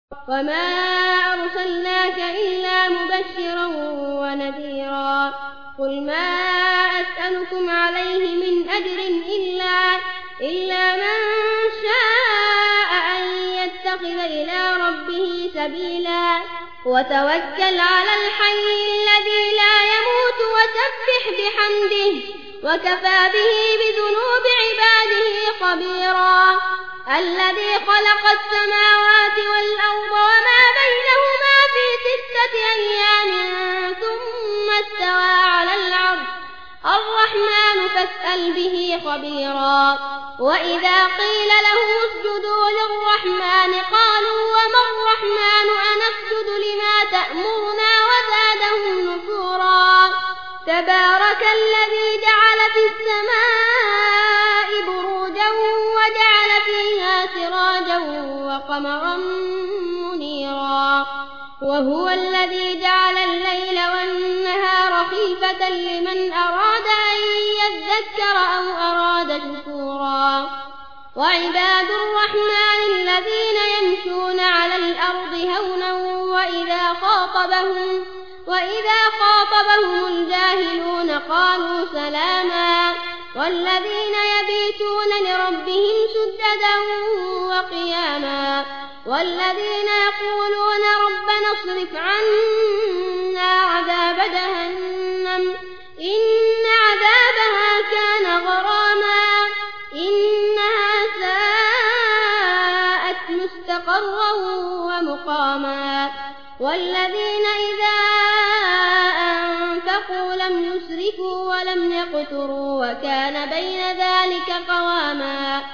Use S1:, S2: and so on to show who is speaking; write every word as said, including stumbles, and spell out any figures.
S1: وما أرسلناك إلا مبشرا ونذيرا قل ما أسألكم عليه من أجر إلا, إلا من شاء أن يتخذ إلى ربه سبيلا وتوكل على الحي الذي لا يموت وسبح بحمده وكفى به بذنوب عباده خبيرا الذي خلق السماوات والأرض وما بينهما في ستة أيام ثم استوى على العرش الرحمن فاسأل به خبيرا وإذا قيل لهم اسجدوا للرحمن قالوا وما الرحمن أنسجد لما تأمرنا وزادهم نفورا تبارك الذي جعل في السماء بروجا وجعل فيها سراجا وقمرا منيرا وهو الذي جعل الليل والنهار خلفة لمن أراد أن يذكر أو أراد شكورا وعباد الرحمن الذين يمشون على الأرض هونا وإذا خاطبهم, وإذا خاطبهم الجاهلون قالوا سلاما والذين يبيتون لربهم سجدا وقياما والذين يقولون ربنا اصرف عنا عذاب جهنم إن عذابها كان غراما إنها ساءت مستقرا ومقاما والذين إذا أنفقوا لم يسرفوا ولم يقتروا وكان بين ذلك قواما